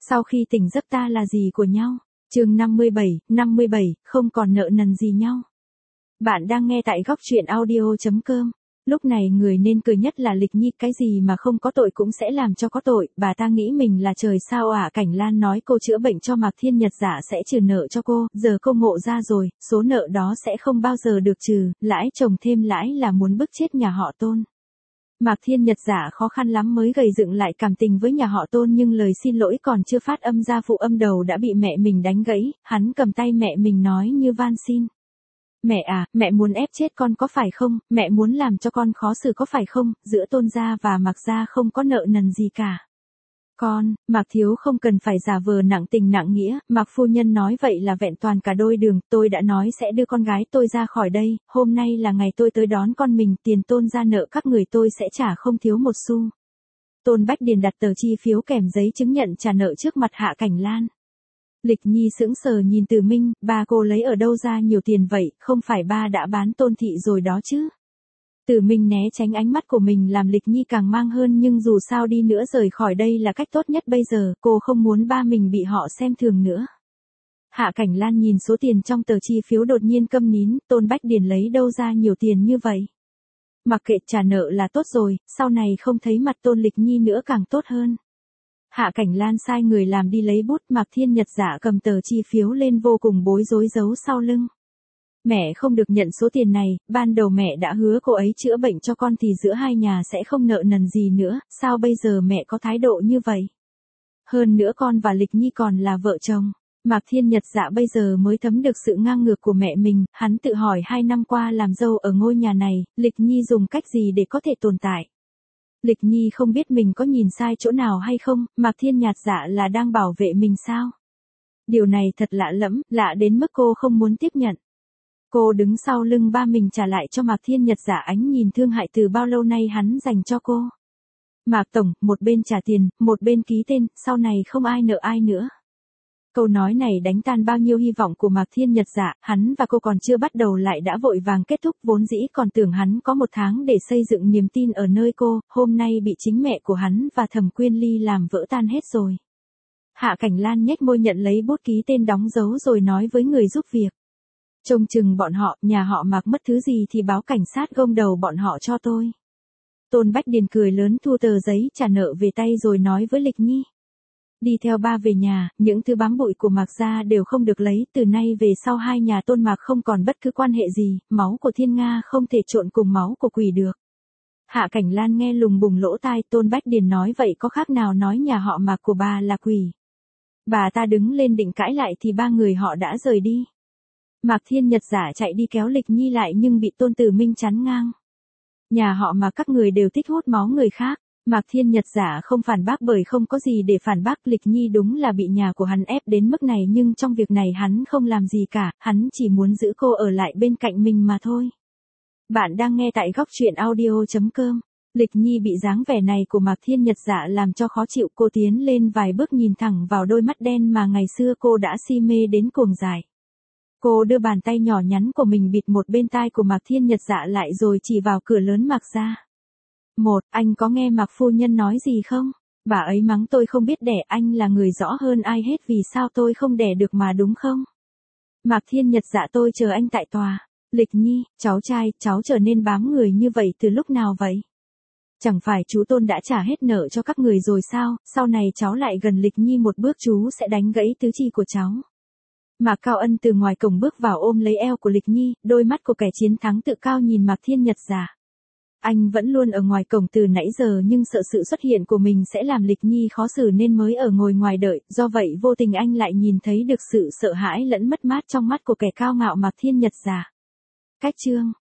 Sau khi tỉnh giấc ta là gì của nhau? Chương 57, không còn nợ nần gì nhau. Bạn đang nghe tại góc truyện audio.com. Lúc này người nên cười nhất là Lịch Nhi, cái gì mà không có tội cũng sẽ làm cho có tội, bà ta nghĩ mình là trời sao ạ. Cảnh Lan nói cô chữa bệnh cho Mạc Thiên Nhật Dạ sẽ trừ nợ cho cô, giờ cô ngộ ra rồi, số nợ đó sẽ không bao giờ được trừ, lãi chồng thêm lãi là muốn bức chết nhà họ Tôn. Mạc Thiên Nhật Dạ khó khăn lắm mới gầy dựng lại cảm tình với nhà họ Tôn, nhưng lời xin lỗi còn chưa phát âm ra phụ âm đầu đã bị mẹ mình đánh gãy, hắn cầm tay mẹ mình nói như van xin. Mẹ à, mẹ muốn ép chết con có phải không, mẹ muốn làm cho con khó xử có phải không, giữa Tôn gia và Mạc gia không có nợ nần gì cả. Con, Mạc thiếu không cần phải giả vờ nặng tình nặng nghĩa, Mạc phu nhân nói vậy là vẹn toàn cả đôi đường, tôi đã nói sẽ đưa con gái tôi ra khỏi đây, hôm nay là ngày tôi tới đón con mình, tiền Tôn gia nợ các người tôi sẽ trả không thiếu một xu. Tôn Bách Điền đặt tờ chi phiếu kèm giấy chứng nhận trả nợ trước mặt Hạ Cảnh Lan. Lịch Nhi sững sờ nhìn Từ Minh, ba cô lấy ở đâu ra nhiều tiền vậy, không phải ba đã bán Tôn thị rồi đó chứ. Từ Minh né tránh ánh mắt của mình làm Lịch Nhi càng mang hơn, nhưng dù sao đi nữa rời khỏi đây là cách tốt nhất bây giờ, cô không muốn ba mình bị họ xem thường nữa. Hạ Cảnh Lan nhìn số tiền trong tờ chi phiếu đột nhiên câm nín, Tôn Bách Điền lấy đâu ra nhiều tiền như vậy. Mặc kệ, trả nợ là tốt rồi, sau này không thấy mặt Tôn Lịch Nhi nữa càng tốt hơn. Hạ Cảnh Lan sai người làm đi lấy bút, Mạc Thiên Nhật Dạ cầm tờ chi phiếu lên vô cùng bối rối giấu sau lưng. Mẹ không được nhận số tiền này, ban đầu mẹ đã hứa cô ấy chữa bệnh cho con thì giữa hai nhà sẽ không nợ nần gì nữa, sao bây giờ mẹ có thái độ như vậy? Hơn nữa con và Lịch Nhi còn là vợ chồng. Mạc Thiên Nhật Dạ bây giờ mới thấm được sự ngang ngược của mẹ mình, hắn tự hỏi 2 năm qua làm dâu ở ngôi nhà này, Lịch Nhi dùng cách gì để có thể tồn tại? Lịch Nhi không biết mình có nhìn sai chỗ nào hay không, Mạc Thiên Nhật Dạ là đang bảo vệ mình sao? Điều này thật lạ lẫm, lạ đến mức cô không muốn tiếp nhận. Cô đứng sau lưng ba mình trả lại cho Mạc Thiên Nhật Dạ ánh nhìn thương hại từ bao lâu nay hắn dành cho cô. Mạc Tổng, một bên trả tiền, một bên ký tên, sau này không ai nợ ai nữa. Câu nói này đánh tan bao nhiêu hy vọng của Mạc Thiên Nhật Dạ, hắn và cô còn chưa bắt đầu lại đã vội vàng kết thúc, vốn dĩ còn tưởng hắn có 1 tháng để xây dựng niềm tin ở nơi cô, hôm nay bị chính mẹ của hắn và Thẩm Quyên Ly làm vỡ tan hết rồi. Hạ Cảnh Lan nhếch môi nhận lấy bút ký tên đóng dấu rồi nói với người giúp việc. Trông chừng bọn họ, nhà họ Mạc mất thứ gì thì báo cảnh sát gông đầu bọn họ cho tôi. Tôn Bách Điền cười lớn thu tờ giấy trả nợ về tay rồi nói với Lịch Nhi. Đi theo ba về nhà, những thứ bám bụi của Mạc gia đều không được lấy, từ nay về sau hai nhà Tôn Mạc không còn bất cứ quan hệ gì, máu của Thiên Nga không thể trộn cùng máu của quỷ được. Hạ Cảnh Lan nghe lùng bùng lỗ tai, Tôn Bách Điền nói vậy có khác nào nói nhà họ Mạc của bà là quỷ. Bà ta đứng lên định cãi lại thì ba người họ đã rời đi. Mạc Thiên Nhật Dạ chạy đi kéo Lịch Nhi lại nhưng bị Tôn Tử Minh chắn ngang. Nhà họ Mạc các người đều thích hút máu người khác. Mạc Thiên Nhật Dạ không phản bác bởi không có gì để phản bác, Lịch Nhi đúng là bị nhà của hắn ép đến mức này nhưng trong việc này hắn không làm gì cả, hắn chỉ muốn giữ cô ở lại bên cạnh mình mà thôi. Bạn đang nghe tại góc truyện audio.com. Lịch Nhi bị dáng vẻ này của Mạc Thiên Nhật Dạ làm cho khó chịu, cô tiến lên vài bước nhìn thẳng vào đôi mắt đen mà ngày xưa cô đã si mê đến cuồng dại. Cô đưa bàn tay nhỏ nhắn của mình bịt một bên tai của Mạc Thiên Nhật Dạ lại rồi chỉ vào cửa lớn Mạc gia. Anh có nghe Mạc phu nhân nói gì không? Bà ấy mắng tôi không biết đẻ, anh là người rõ hơn ai hết vì sao tôi không đẻ được mà đúng không? Mạc Thiên Nhật Dạ tôi chờ anh tại tòa. Lịch Nhi, cháu trai, cháu trở nên bám người như vậy từ lúc nào vậy? Chẳng phải chú Tôn đã trả hết nợ cho các người rồi sao, sau này cháu lại gần Lịch Nhi một bước chú sẽ đánh gãy tứ chi của cháu. Mạc Cao Ân từ ngoài cổng bước vào ôm lấy eo của Lịch Nhi, đôi mắt của kẻ chiến thắng tự cao nhìn Mạc Thiên Nhật Dạ. Anh vẫn luôn ở ngoài cổng từ nãy giờ nhưng sợ sự xuất hiện của mình sẽ làm Lịch Nhi khó xử nên mới ở ngồi ngoài đợi, do vậy vô tình anh lại nhìn thấy được sự sợ hãi lẫn mất mát trong mắt của kẻ cao ngạo Mạc Thiên Nhật Dạ. Cách chương